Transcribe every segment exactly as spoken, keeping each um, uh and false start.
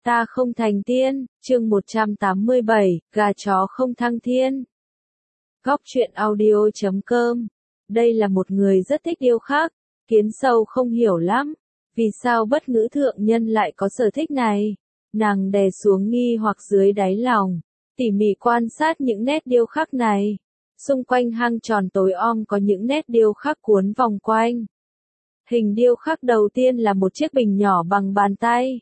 Ta không thành tiên, chương một trăm tám mươi bảy, gà chó không thăng thiên. Góc truyện audio chấm com. Đây là một người rất thích điêu khắc, Kiến Sâu không hiểu lắm, vì sao bất ngữ thượng nhân lại có sở thích này. Nàng đè xuống nghi hoặc dưới đáy lòng, tỉ mỉ quan sát những nét điêu khắc này. Xung quanh hang tròn tối om có những nét điêu khắc cuốn vòng quanh. Hình điêu khắc đầu tiên là một chiếc bình nhỏ bằng bàn tay.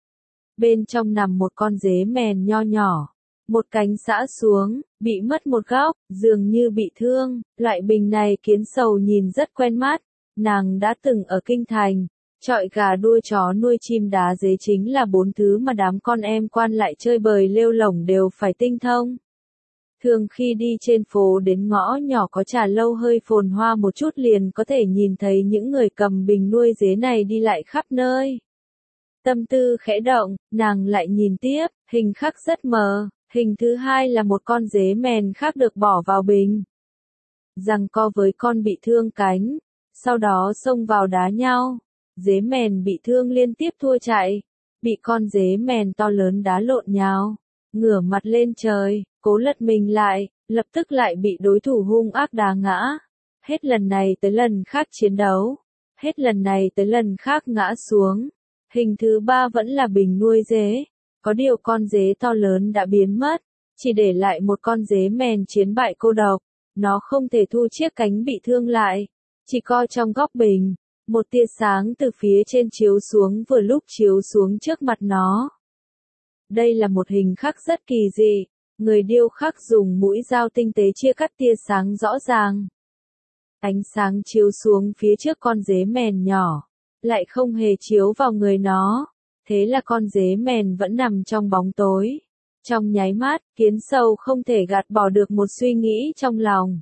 Bên trong nằm một con dế mèn nho nhỏ, một cánh giã xuống, bị mất một góc, dường như bị thương. Loại bình này Kiến Sầu nhìn rất quen mắt, nàng đã từng ở kinh thành, chọi gà đua chó nuôi chim đá dế chính là bốn thứ mà đám con em quan lại chơi bời lêu lổng đều phải tinh thông. Thường khi đi trên phố đến ngõ nhỏ có trà lâu hơi phồn hoa một chút liền có thể nhìn thấy những người cầm bình nuôi dế này đi lại khắp nơi. Tâm tư khẽ động, nàng lại nhìn tiếp, hình khắc rất mờ, hình thứ hai là một con dế mèn khác được bỏ vào bình. Giằng co với con bị thương cánh, sau đó xông vào đá nhau. Dế mèn bị thương liên tiếp thua chạy, bị con dế mèn to lớn đá lộn nhào, ngửa mặt lên trời, cố lật mình lại, lập tức lại bị đối thủ hung ác đá ngã. Hết lần này tới lần khác chiến đấu, hết lần này tới lần khác ngã xuống. Hình thứ ba vẫn là bình nuôi dế, có điều con dế to lớn đã biến mất, chỉ để lại một con dế mèn chiến bại cô độc. Nó không thể thu chiếc cánh bị thương lại, chỉ co trong góc bình, một tia sáng từ phía trên chiếu xuống vừa lúc chiếu xuống trước mặt nó. Đây là một hình khắc rất kỳ dị, người điêu khắc dùng mũi dao tinh tế chia cắt tia sáng rõ ràng. Ánh sáng chiếu xuống phía trước con dế mèn nhỏ, lại không hề chiếu vào người nó, thế là con dế mèn vẫn nằm trong bóng tối. Trong nháy mắt, Kiến Sầu không thể gạt bỏ được một suy nghĩ trong lòng.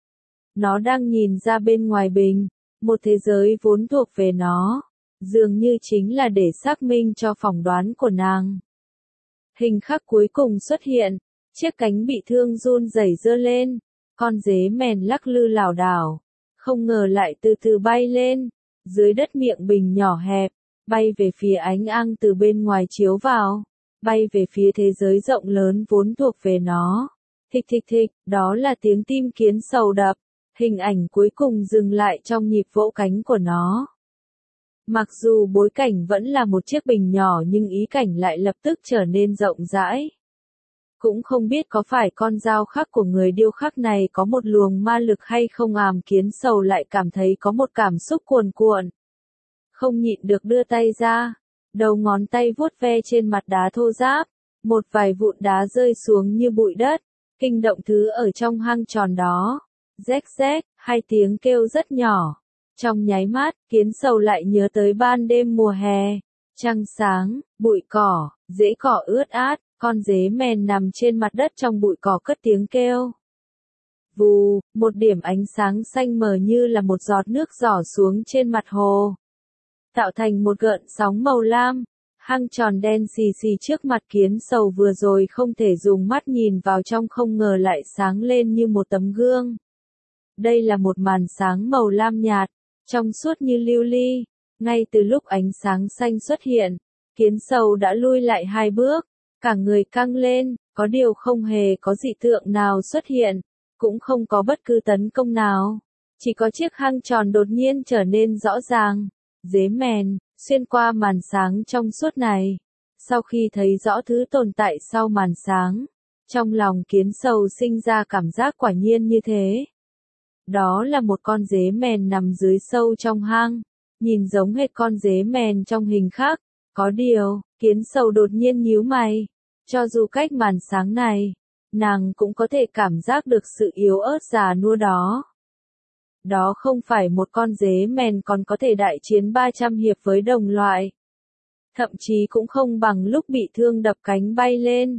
Nó đang nhìn ra bên ngoài bình, một thế giới vốn thuộc về nó, dường như chính là để xác minh cho phỏng đoán của nàng. Hình khắc cuối cùng xuất hiện, chiếc cánh bị thương run rẩy giơ lên, con dế mèn lắc lư lảo đảo, không ngờ lại từ từ bay lên. Dưới đất miệng bình nhỏ hẹp, bay về phía ánh ang từ bên ngoài chiếu vào, bay về phía thế giới rộng lớn vốn thuộc về nó. Thịch thịch thịch, đó là tiếng tim Kiến Sầu đập, hình ảnh cuối cùng dừng lại trong nhịp vỗ cánh của nó. Mặc dù bối cảnh vẫn là một chiếc bình nhỏ nhưng ý cảnh lại lập tức trở nên rộng rãi. Cũng không biết có phải con dao khắc của người điêu khắc này có một luồng ma lực hay không, àm Kiến Sầu lại cảm thấy có một cảm xúc cuồn cuộn. Không nhịn được đưa tay ra, đầu ngón tay vuốt ve trên mặt đá thô ráp, một vài vụn đá rơi xuống như bụi đất, kinh động thứ ở trong hang tròn đó. Rách rách, hai tiếng kêu rất nhỏ. Trong nháy mắt, Kiến Sầu lại nhớ tới ban đêm mùa hè, trăng sáng, bụi cỏ, rễ cỏ ướt át. Con dế mèn nằm trên mặt đất trong bụi cỏ cất tiếng kêu. Vù, một điểm ánh sáng xanh mờ như là một giọt nước rỏ xuống trên mặt hồ, tạo thành một gợn sóng màu lam. Hang tròn đen xì xì trước mặt Kiến Sầu vừa rồi không thể dùng mắt nhìn vào trong không ngờ lại sáng lên như một tấm gương. Đây là một màn sáng màu lam nhạt, trong suốt như lưu ly. Ngay từ lúc ánh sáng xanh xuất hiện, Kiến Sầu đã lui lại hai bước. Cả người căng lên, có điều không hề có dị tượng nào xuất hiện, cũng không có bất cứ tấn công nào. Chỉ có chiếc hang tròn đột nhiên trở nên rõ ràng. Dế mèn, xuyên qua màn sáng trong suốt này. Sau khi thấy rõ thứ tồn tại sau màn sáng, trong lòng Kiến Sầu sinh ra cảm giác quả nhiên như thế. Đó là một con dế mèn nằm dưới sâu trong hang, nhìn giống hệt con dế mèn trong hình khắc. Có điều, Kiến Sầu đột nhiên nhíu mày. Cho dù cách màn sáng này, nàng cũng có thể cảm giác được sự yếu ớt già nua đó. Đó không phải một con dế mèn còn có thể đại chiến ba trăm hiệp với đồng loại. Thậm chí cũng không bằng lúc bị thương đập cánh bay lên.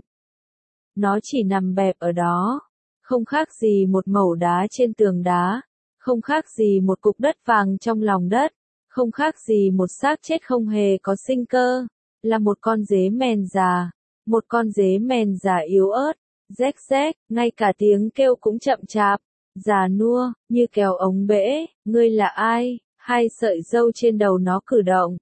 Nó chỉ nằm bẹp ở đó, không khác gì một mẩu đá trên tường đá, không khác gì một cục đất vàng trong lòng đất, không khác gì một xác chết không hề có sinh cơ, là một con dế mèn già. Một con dế mèn già yếu ớt, rách rách, ngay cả tiếng kêu cũng chậm chạp, già nua, như kèo ống bể. Ngươi là ai? Hai sợi râu trên đầu nó cử động,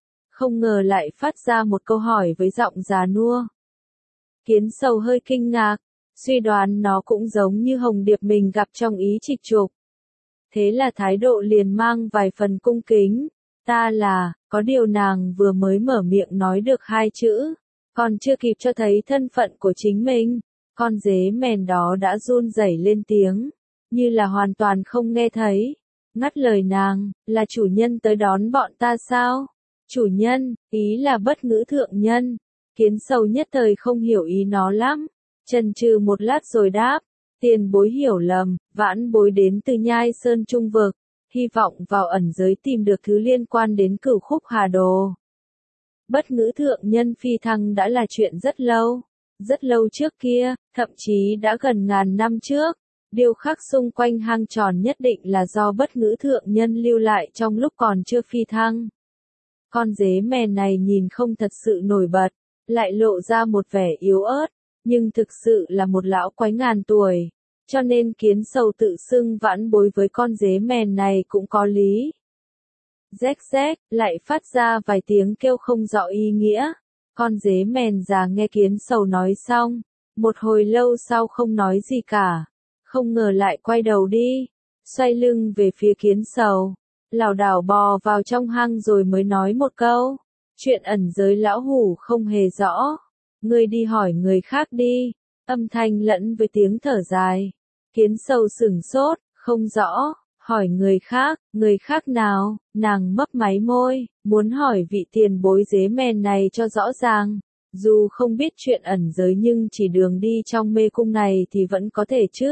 không ngờ lại phát ra một câu hỏi với giọng già nua. Kiến sầu hơi kinh ngạc, suy đoán nó cũng giống như Hồng Điệp mình gặp trong ý trịch trục. Thế là thái độ liền mang vài phần cung kính, ta là, có điều nàng vừa mới mở miệng nói được hai chữ, còn chưa kịp cho thấy thân phận của chính mình, con dế mèn đó đã run rẩy lên tiếng, như là hoàn toàn không nghe thấy, ngắt lời nàng, là chủ nhân tới đón bọn ta sao? Chủ nhân, ý là Bất Ngữ thượng nhân. Kiến sầu nhất thời không hiểu ý nó lắm, chần chừ một lát rồi đáp, tiền bối hiểu lầm, vãn bối đến từ Nhai Sơn Trung Vực, hy vọng vào ẩn giới tìm được thứ liên quan đến Cửu Khúc Hà Đồ. Bất Ngữ thượng nhân phi thăng đã là chuyện rất lâu, rất lâu trước kia, thậm chí đã gần ngàn năm trước. Điêu khắc xung quanh hang tròn nhất định là do Bất Ngữ thượng nhân lưu lại trong lúc còn chưa phi thăng. Con dế mèn này nhìn không thật sự nổi bật, lại lộ ra một vẻ yếu ớt, nhưng thực sự là một lão quái ngàn tuổi, cho nên kiến sầu tự xưng vãn bối với con dế mèn này cũng có lý. Rách rách, lại phát ra vài tiếng kêu không rõ ý nghĩa, con dế mèn già nghe kiến sầu nói xong, một hồi lâu sau không nói gì cả, không ngờ lại quay đầu đi, xoay lưng về phía kiến sầu, lảo đảo bò vào trong hang rồi mới nói một câu. Chuyện ẩn giới lão hủ không hề rõ. Ngươi đi hỏi người khác đi. Âm thanh lẫn với tiếng thở dài. Kiến sầu sửng sốt, không rõ. Hỏi người khác, người khác nào? Nàng mấp máy môi, muốn hỏi vị tiền bối dế mèn này cho rõ ràng. Dù không biết chuyện ẩn giới nhưng chỉ đường đi trong mê cung này thì vẫn có thể chứ.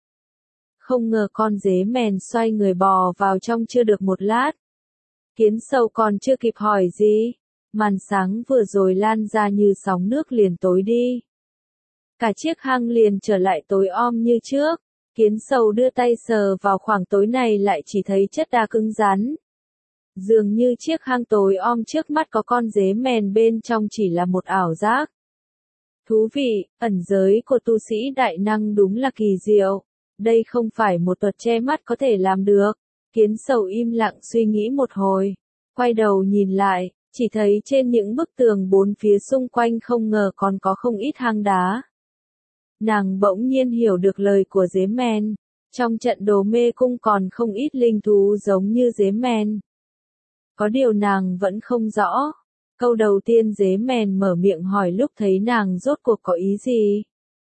Không ngờ con dế mèn xoay người bò vào trong chưa được một lát. Kiến sầu còn chưa kịp hỏi gì. Màn sáng vừa rồi lan ra như sóng nước liền tối đi. Cả chiếc hang liền trở lại tối om như trước. Kiến sầu đưa tay sờ vào khoảng tối này lại chỉ thấy chất đá cứng rắn. Dường như chiếc hang tối om trước mắt có con dế mèn bên trong chỉ là một ảo giác. Thú vị, ẩn giới của tu sĩ đại năng đúng là kỳ diệu. Đây không phải một thuật che mắt có thể làm được. Kiến sầu im lặng suy nghĩ một hồi. Quay đầu nhìn lại. Chỉ thấy trên những bức tường bốn phía xung quanh không ngờ còn có không ít hang đá. Nàng bỗng nhiên hiểu được lời của dế mèn. Trong trận đồ mê cung còn không ít linh thú giống như dế mèn. Có điều nàng vẫn không rõ. Câu đầu tiên dế mèn mở miệng hỏi lúc thấy nàng rốt cuộc có ý gì.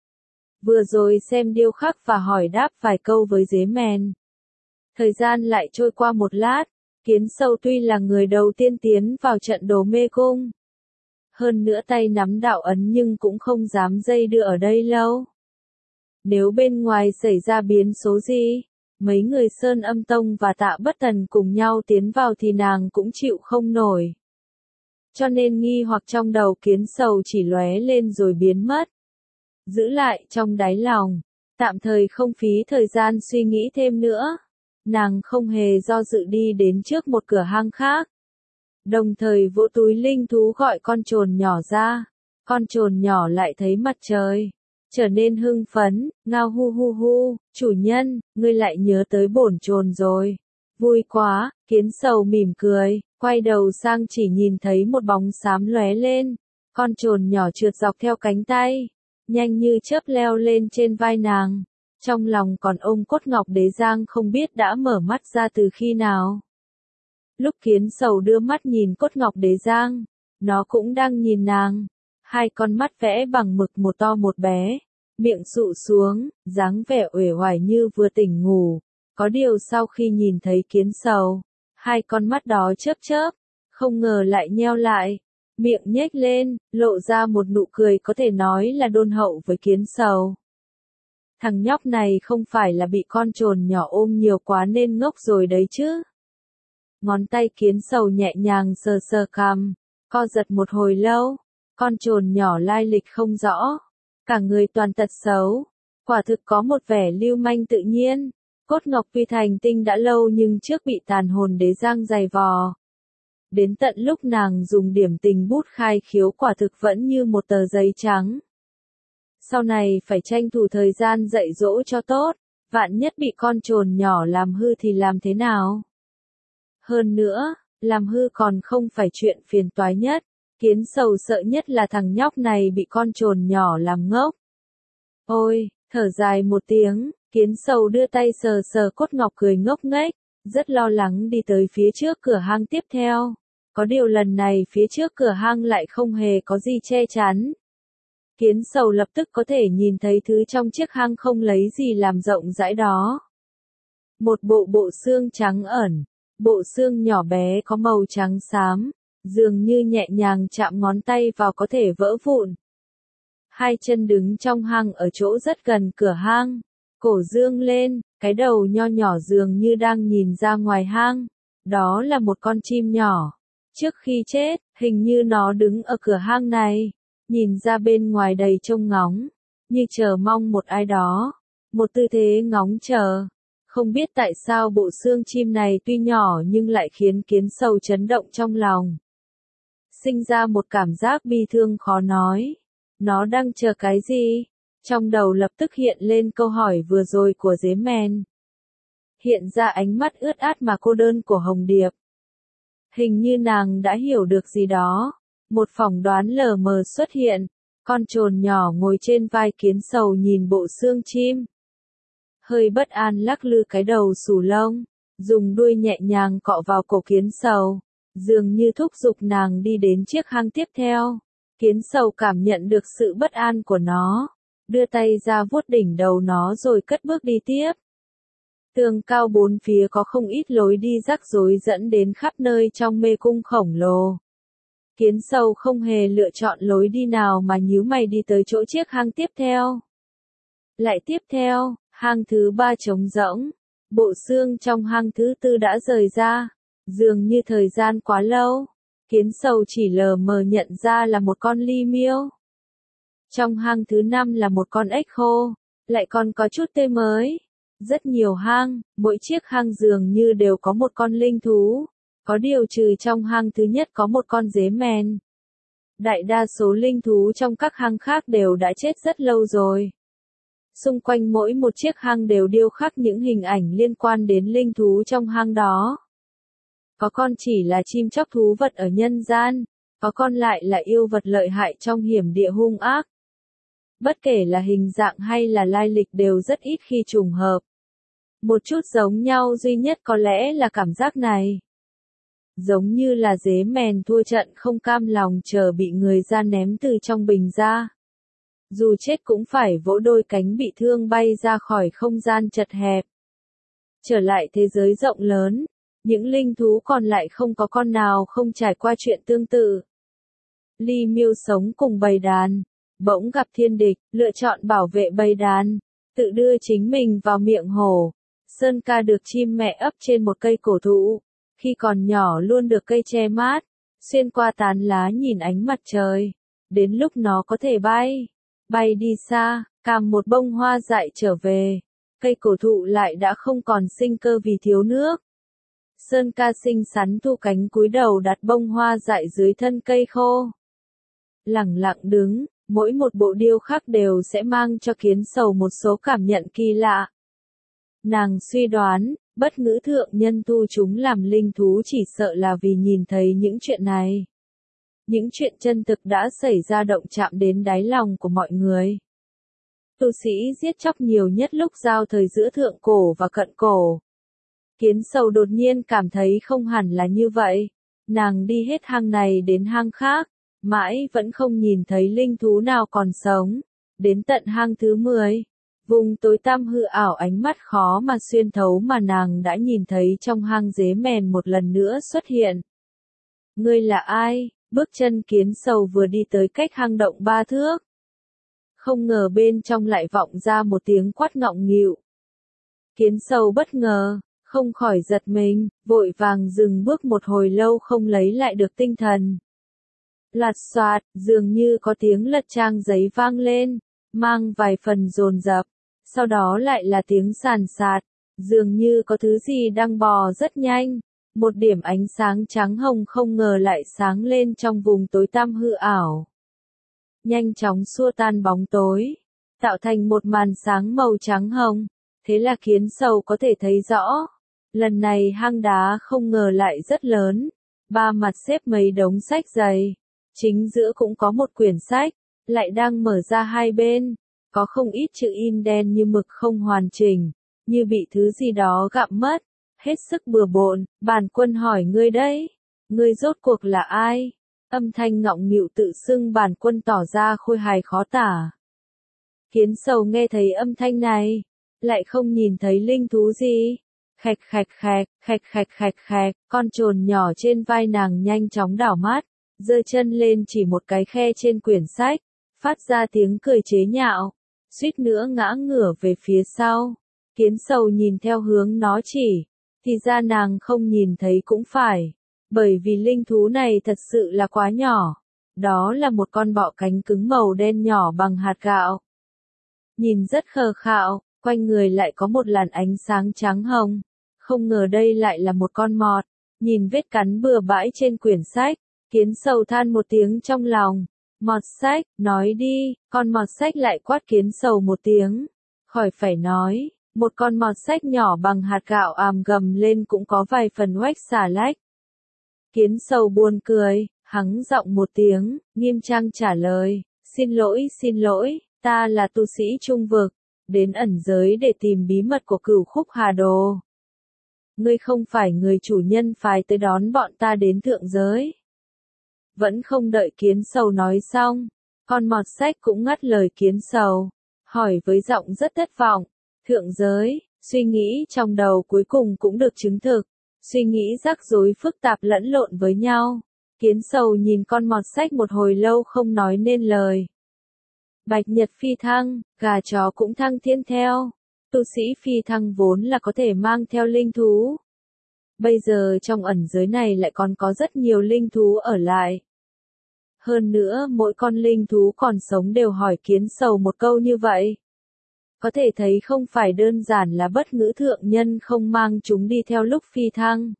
Vừa rồi xem điêu khắc và hỏi đáp vài câu với dế mèn. Thời gian lại trôi qua một lát. Kiến sầu tuy là người đầu tiên tiến vào trận đồ mê cung. Hơn nữa tay nắm đạo ấn nhưng cũng không dám dây đưa ở đây lâu. Nếu bên ngoài xảy ra biến số gì, mấy người Sơn Âm Tông và Tạ Bất Thần cùng nhau tiến vào thì nàng cũng chịu không nổi. Cho nên nghi hoặc trong đầu kiến sầu chỉ lóe lên rồi biến mất. Giữ lại trong đáy lòng, tạm thời không phí thời gian suy nghĩ thêm nữa. Nàng không hề do dự đi đến trước một cửa hang khác. Đồng thời vỗ túi linh thú gọi con trồn nhỏ ra. Con trồn nhỏ lại thấy mặt trời. Trở nên hưng phấn, ngao hu hu hu, chủ nhân, ngươi lại nhớ tới bổn trồn rồi. Vui quá, kiến sầu mỉm cười, quay đầu sang chỉ nhìn thấy một bóng xám lóe lên. Con trồn nhỏ trượt dọc theo cánh tay. Nhanh như chớp leo lên trên vai nàng. Trong lòng còn ôm cốt ngọc đế giang không biết đã mở mắt ra từ khi nào. Lúc kiến sầu đưa mắt nhìn cốt ngọc đế giang, nó cũng đang nhìn nàng. Hai con mắt vẽ bằng mực một to một bé, miệng sụ xuống, dáng vẻ uể oải như vừa tỉnh ngủ. Có điều sau khi nhìn thấy kiến sầu, hai con mắt đó chớp chớp, không ngờ lại nheo lại, miệng nhếch lên, lộ ra một nụ cười có thể nói là đôn hậu với kiến sầu. Thằng nhóc này không phải là bị con trồn nhỏ ôm nhiều quá nên ngốc rồi đấy chứ. Ngón tay kiến sầu nhẹ nhàng sờ sờ cằm, co giật một hồi lâu, con trồn nhỏ lai lịch không rõ, cả người toàn tật xấu, quả thực có một vẻ lưu manh tự nhiên. Cốt ngọc tuy thành tinh đã lâu nhưng trước bị tàn hồn đế giang giày vò. Đến tận lúc nàng dùng điểm tình bút khai khiếu quả thực vẫn như một tờ giấy trắng. Sau này phải tranh thủ thời gian dạy dỗ cho tốt, vạn nhất bị con trồn nhỏ làm hư thì làm thế nào? Hơn nữa, Làm hư còn không phải chuyện phiền toái nhất, kiến sầu sợ nhất là thằng nhóc này bị con trồn nhỏ làm ngốc. Ôi, thở dài một tiếng, kiến sầu đưa tay sờ sờ cốt ngọc cười ngốc nghếch, rất lo lắng đi tới phía trước cửa hang tiếp theo. Có điều lần này phía trước cửa hang lại không hề có gì che chắn. Kiến sầu lập tức có thể nhìn thấy thứ trong chiếc hang không lấy gì làm rộng rãi đó. Một bộ bộ xương trắng ẩn, bộ xương nhỏ bé có màu trắng xám, dường như nhẹ nhàng chạm ngón tay vào có thể vỡ vụn. Hai chân đứng trong hang ở chỗ rất gần cửa hang, cổ dương lên, cái đầu nho nhỏ dường như đang nhìn ra ngoài hang. Đó là một con chim nhỏ. Trước khi chết, hình như nó đứng ở cửa hang này, nhìn ra bên ngoài đầy trông ngóng, như chờ mong một ai đó, một tư thế ngóng chờ. Không biết tại sao bộ xương chim này tuy nhỏ nhưng lại khiến kiến sầu chấn động trong lòng. Sinh ra một cảm giác bi thương khó nói. Nó đang chờ cái gì? Trong đầu lập tức hiện lên câu hỏi vừa rồi của dế mèn. Hiện ra ánh mắt ướt át mà cô đơn của Hồng Điệp. Hình như nàng đã hiểu được gì đó. Một phỏng đoán lờ mờ xuất hiện. Con trồn nhỏ ngồi trên vai kiến sầu nhìn bộ xương chim. Hơi bất an lắc lư cái đầu xù lông, dùng đuôi nhẹ nhàng cọ vào cổ kiến sầu, dường như thúc giục nàng đi đến chiếc hang tiếp theo. Kiến sầu cảm nhận được sự bất an của nó, đưa tay ra vuốt đỉnh đầu nó rồi cất bước đi tiếp. Tường cao bốn phía có không ít lối đi rắc rối dẫn đến khắp nơi trong mê cung khổng lồ. Kiến sầu không hề lựa chọn lối đi nào mà nhíu mày đi tới chỗ chiếc hang tiếp theo. Lại tiếp theo, hang thứ ba trống rỗng, bộ xương trong hang thứ tư đã rời ra, dường như thời gian quá lâu. Kiến sầu chỉ lờ mờ nhận ra là một con ly miêu. Trong hang thứ năm là một con ếch khô, lại còn có chút tê mới. Rất nhiều hang, mỗi chiếc hang dường như đều có một con linh thú. Có điều trừ trong hang thứ nhất có một con dế mèn. Đại đa số linh thú trong các hang khác đều đã chết rất lâu rồi. Xung quanh mỗi một chiếc hang đều điêu khắc những hình ảnh liên quan đến linh thú trong hang đó. Có con chỉ là chim chóc thú vật ở nhân gian, có con lại là yêu vật lợi hại trong hiểm địa hung ác. Bất kể là hình dạng hay là lai lịch đều rất ít khi trùng hợp. Một chút giống nhau duy nhất có lẽ là cảm giác này. Giống như là dế mèn thua trận không cam lòng chờ bị người ra ném từ trong bình ra. Dù chết cũng phải vỗ đôi cánh bị thương bay ra khỏi không gian chật hẹp. Trở lại thế giới rộng lớn, những linh thú còn lại không có con nào không trải qua chuyện tương tự. Ly miêu sống cùng bầy đàn, bỗng gặp thiên địch, lựa chọn bảo vệ bầy đàn, tự đưa chính mình vào miệng hổ. Sơn ca được chim mẹ ấp trên một cây cổ thụ, khi còn nhỏ luôn được cây che mát, xuyên qua tán lá nhìn ánh mặt trời. Đến lúc nó có thể bay, bay đi xa, càm một bông hoa dại trở về, cây cổ thụ lại đã không còn sinh cơ vì thiếu nước. Sơn ca xinh xắn thu cánh cúi đầu đặt bông hoa dại dưới thân cây khô. Lẳng lặng đứng, mỗi một bộ điêu khắc đều sẽ mang cho kiến sầu một số cảm nhận kỳ lạ. Nàng suy đoán, bất ngữ thượng nhân tu chúng làm linh thú chỉ sợ là vì nhìn thấy những chuyện này. Những chuyện chân thực đã xảy ra động chạm đến đáy lòng của mọi người. Tu sĩ giết chóc nhiều nhất lúc giao thời giữa thượng cổ và cận cổ. Kiến sầu đột nhiên cảm thấy không hẳn là như vậy. Nàng đi hết hang này đến hang khác, mãi vẫn không nhìn thấy linh thú nào còn sống. Đến tận hang thứ mười, vùng tối tăm hư ảo ánh mắt khó mà xuyên thấu mà nàng đã nhìn thấy trong hang dế mèn một lần nữa xuất hiện. Ngươi là ai? Bước chân kiến sầu vừa đi tới cách hang động ba thước. Không ngờ bên trong lại vọng ra một tiếng quát ngọng nghịu. Kiến sầu bất ngờ, không khỏi giật mình, vội vàng dừng bước một hồi lâu không lấy lại được tinh thần. Lạt xoạt, dường như có tiếng lật trang giấy vang lên, mang vài phần dồn dập, sau đó lại là tiếng sàn sạt, dường như có thứ gì đang bò rất nhanh. Một điểm ánh sáng trắng hồng không ngờ lại sáng lên trong vùng tối tăm hư ảo. Nhanh chóng xua tan bóng tối, tạo thành một màn sáng màu trắng hồng, thế là kiến sầu có thể thấy rõ. Lần này hang đá không ngờ lại rất lớn, ba mặt xếp mấy đống sách dày. Chính giữa cũng có một quyển sách, lại đang mở ra hai bên, có không ít chữ in đen như mực không hoàn chỉnh, như bị thứ gì đó gặm mất, hết sức bừa bộn. Bản Quân hỏi ngươi đấy, ngươi rốt cuộc là ai? Âm thanh ngọng nghịu tự xưng Bản Quân tỏ ra khôi hài khó tả. Kiến Sầu nghe thấy âm thanh này, lại không nhìn thấy linh thú gì. Khạch khạch khạch, khạch khạch khạch khạch, con trồn nhỏ trên vai nàng nhanh chóng đảo mắt, giơ chân lên chỉ một cái khe trên quyển sách, phát ra tiếng cười chế nhạo, suýt nữa ngã ngửa về phía sau. Kiến Sầu nhìn theo hướng nó chỉ, thì ra nàng không nhìn thấy cũng phải, bởi vì linh thú này thật sự là quá nhỏ. Đó là một con bọ cánh cứng màu đen nhỏ bằng hạt gạo. Nhìn rất khờ khạo, quanh người lại có một làn ánh sáng trắng hồng. Không ngờ đây lại là một con mọt. Nhìn vết cắn bừa bãi trên quyển sách, Kiến Sầu than một tiếng trong lòng. Mọt sách, nói đi. Con mọt sách lại quát Kiến Sầu một tiếng. Khỏi phải nói, một con mọt sách nhỏ bằng hạt gạo àm gầm lên cũng có vài phần oách xả lách. Kiến Sầu buồn cười, hắng giọng một tiếng, nghiêm trang trả lời. Xin lỗi, xin lỗi, ta là tu sĩ trung vực, đến ẩn giới để tìm bí mật của Cửu Khúc Hà Đồ. Ngươi không phải người chủ nhân phái tới đón bọn ta đến thượng giới. Vẫn không đợi Kiến Sầu nói xong, con mọt sách cũng ngắt lời Kiến Sầu, hỏi với giọng rất thất vọng. Thượng giới, suy nghĩ trong đầu cuối cùng cũng được chứng thực, suy nghĩ rắc rối phức tạp lẫn lộn với nhau. Kiến Sầu nhìn con mọt sách một hồi lâu không nói nên lời. Bạch Nhật phi thăng, gà chó cũng thăng thiên theo. Tu sĩ phi thăng vốn là có thể mang theo linh thú. Bây giờ trong ẩn giới này lại còn có rất nhiều linh thú ở lại. Hơn nữa mỗi con linh thú còn sống đều hỏi Kiến Sầu một câu như vậy. Có thể thấy không phải đơn giản là bất ngữ thượng nhân không mang chúng đi theo lúc phi thăng.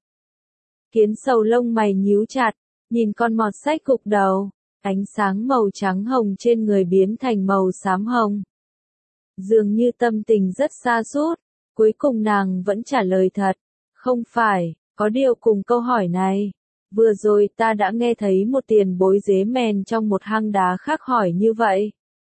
Kiến Sầu lông mày nhíu chặt, nhìn con mọt sách gục đầu, ánh sáng màu trắng hồng trên người biến thành màu xám hồng. Dường như tâm tình rất sa sút, cuối cùng nàng vẫn trả lời thật. Không phải, có điều cùng câu hỏi này. Vừa rồi ta đã nghe thấy một tiền bối dế mèn trong một hang đá khác hỏi như vậy.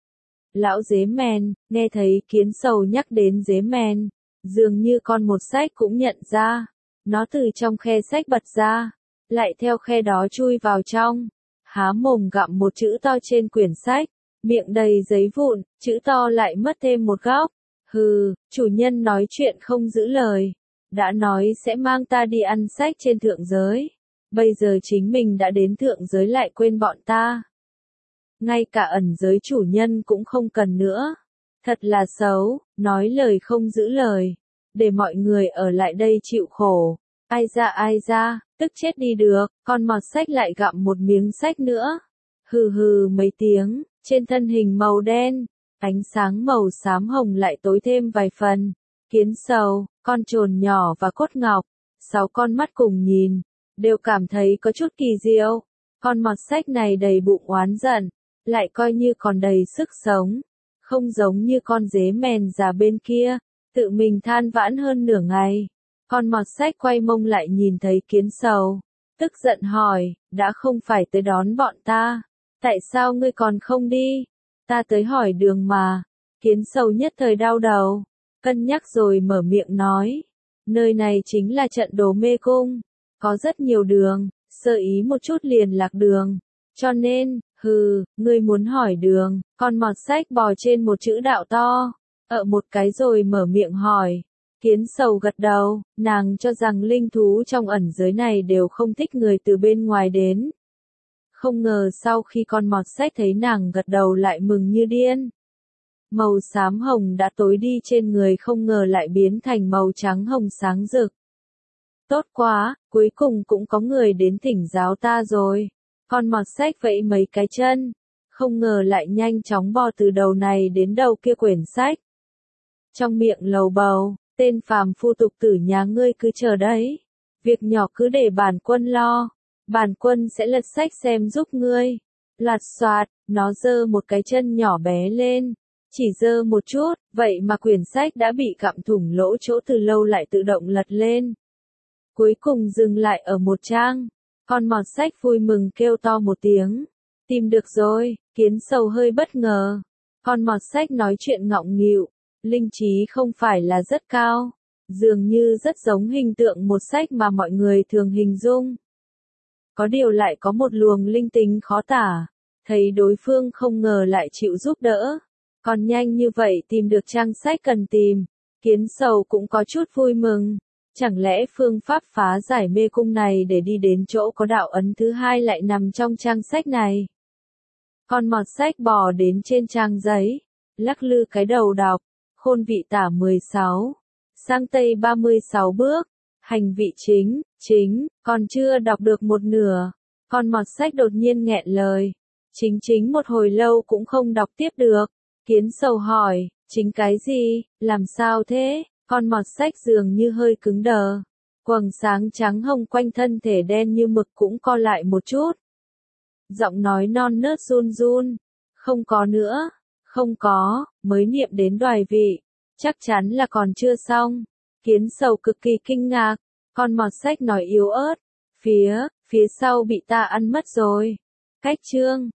Lão dế mèn, nghe thấy Kiến Sầu nhắc đến dế mèn, dường như con một sách cũng nhận ra. Nó từ trong khe sách bật ra, lại theo khe đó chui vào trong, há mồm gặm một chữ to trên quyển sách, miệng đầy giấy vụn, chữ to lại mất thêm một góc. Hừ, chủ nhân nói chuyện không giữ lời, đã nói sẽ mang ta đi ăn sách trên thượng giới, bây giờ chính mình đã đến thượng giới lại quên bọn ta. Ngay cả ẩn giới chủ nhân cũng không cần nữa. Thật là xấu, nói lời không giữ lời, để mọi người ở lại đây chịu khổ. Ai ra ai ra, tức chết đi được, con mọt sách lại gặm một miếng sách nữa. Hừ hừ mấy tiếng, trên thân hình màu đen, ánh sáng màu xám hồng lại tối thêm vài phần. Kiến Sầu, con trồn nhỏ và Cốt Ngọc, sáu con mắt cùng nhìn, đều cảm thấy có chút kỳ diệu. Con mọt sách này đầy bụng oán giận, lại coi như còn đầy sức sống, không giống như con dế mèn già bên kia, tự mình than vãn hơn nửa ngày. Con mọt sách quay mông lại nhìn thấy Kiến Sầu, tức giận hỏi, đã không phải tới đón bọn ta, tại sao ngươi còn không đi? Ta tới hỏi đường mà. Kiến Sầu nhất thời đau đầu, cân nhắc rồi mở miệng nói, nơi này chính là trận đồ mê cung, có rất nhiều đường, sơ ý một chút liền lạc đường, cho nên, hừ, ngươi muốn hỏi đường. Con mọt sách bò trên một chữ đạo to, ở một cái rồi mở miệng hỏi. Kiến Sầu gật đầu, nàng cho rằng linh thú trong ẩn giới này đều không thích người từ bên ngoài đến. Không ngờ sau khi con mọt sách thấy nàng gật đầu lại mừng như điên. Màu xám hồng đã tối đi trên người không ngờ lại biến thành màu trắng hồng sáng rực. Tốt quá, cuối cùng cũng có người đến thỉnh giáo ta rồi. Con mọt sách vẫy mấy cái chân, không ngờ lại nhanh chóng bò từ đầu này đến đầu kia quyển sách. Trong miệng lầu bầu, tên phàm phu tục tử nhà ngươi cứ chờ đấy. Việc nhỏ cứ để bản quân lo, bản quân sẽ lật sách xem giúp ngươi. Lạt xoạt, nó giơ một cái chân nhỏ bé lên, chỉ giơ một chút, vậy mà quyển sách đã bị gặm thủng lỗ chỗ từ lâu lại tự động lật lên. Cuối cùng dừng lại ở một trang. Con mọt sách vui mừng kêu to một tiếng. Tìm được rồi, kiến sầu hơi bất ngờ. Con mọt sách nói chuyện ngọng nghịu, linh trí không phải là rất cao, dường như rất giống hình tượng một sách mà mọi người thường hình dung. Có điều lại có một luồng linh tính khó tả, thấy đối phương không ngờ lại chịu giúp đỡ. Còn nhanh như vậy tìm được trang sách cần tìm, kiến sầu cũng có chút vui mừng. Chẳng lẽ phương pháp phá giải mê cung này để đi đến chỗ có đạo ấn thứ hai lại nằm trong trang sách này? Con mọt sách bò đến trên trang giấy, lắc lư cái đầu đọc, khôn vị tả mười sáu, sang tây ba mươi sáu bước, hành vị chính, chính, còn chưa đọc được một nửa. Con mọt sách đột nhiên nghẹn lời, chính chính một hồi lâu cũng không đọc tiếp được. Kiến sầu hỏi, chính cái gì, làm sao thế? Con mọt sách dường như hơi cứng đờ, quầng sáng trắng hồng quanh thân thể đen như mực cũng co lại một chút. Giọng nói non nớt run run, không có nữa, không có, mới niệm đến đoài vị, chắc chắn là còn chưa xong. Kiến sầu cực kỳ kinh ngạc, con mọt sách nói yếu ớt, phía, phía sau bị ta ăn mất rồi. Cách chương